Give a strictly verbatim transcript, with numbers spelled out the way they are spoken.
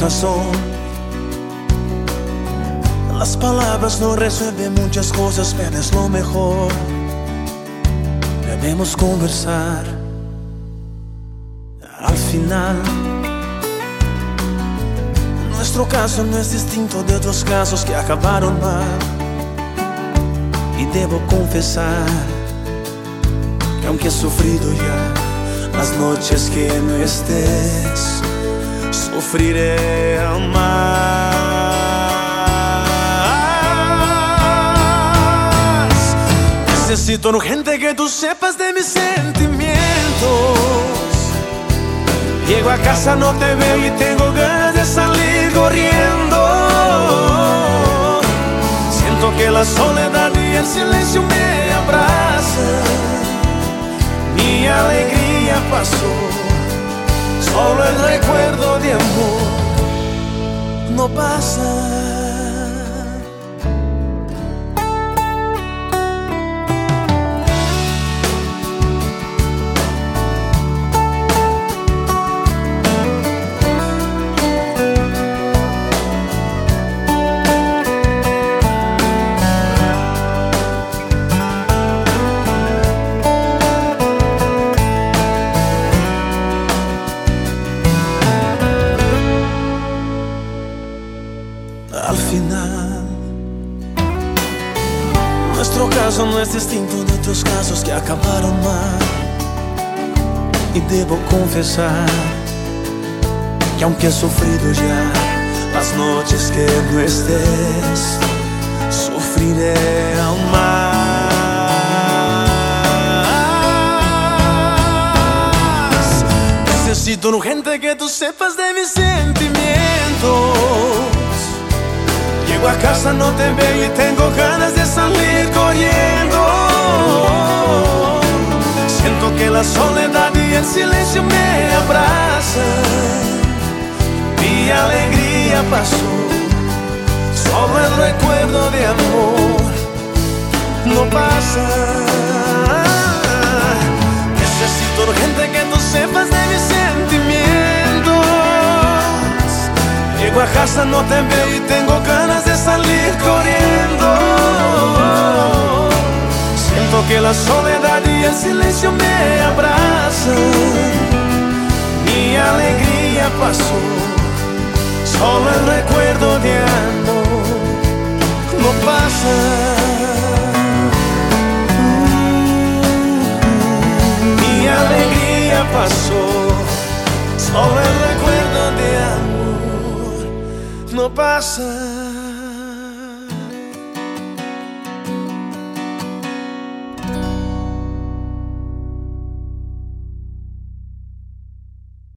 razón. Las palabras no resuelven muchas cosas, pero es lo mejor. Debemos conversar. Al final, nuestro caso no es distinto de otros casos que acabaron mal. Y debo confesar que aunque he sufrido ya las noches que no estés, sufriré aún más. Necesito urgente que tú sepas de mis sentimientos. Llego a casa, no te veo y tengo ganas de salir corriendo. Siento que la soledad y el silencio me abrazan. Mi alegría pasó, solo el recuerdo de amor no pasa. Al final, nuestro caso no es distinto de otros casos que acabaron mal. Y debo confesar que aunque he sufrido ya las noches que no estés, sufriré aún más. Necesito urgente que tú sepas de mis sentimientos. Llego a casa, no te veo y tengo ganas de salir corriendo. Siento que la soledad y el silencio me abrazan. Mi alegría pasó, solo el recuerdo de amor no pasa. Necesito urgente que tú sepas de mis sentimientos. Llego a casa, no te veo y tengo ganas de salir corriendo. Siento que la soledad y el silencio me abrazan. Mi alegría pasó, solo el recuerdo de amor no pasa. Mi alegría pasó, solo el recuerdo de amor no pasa.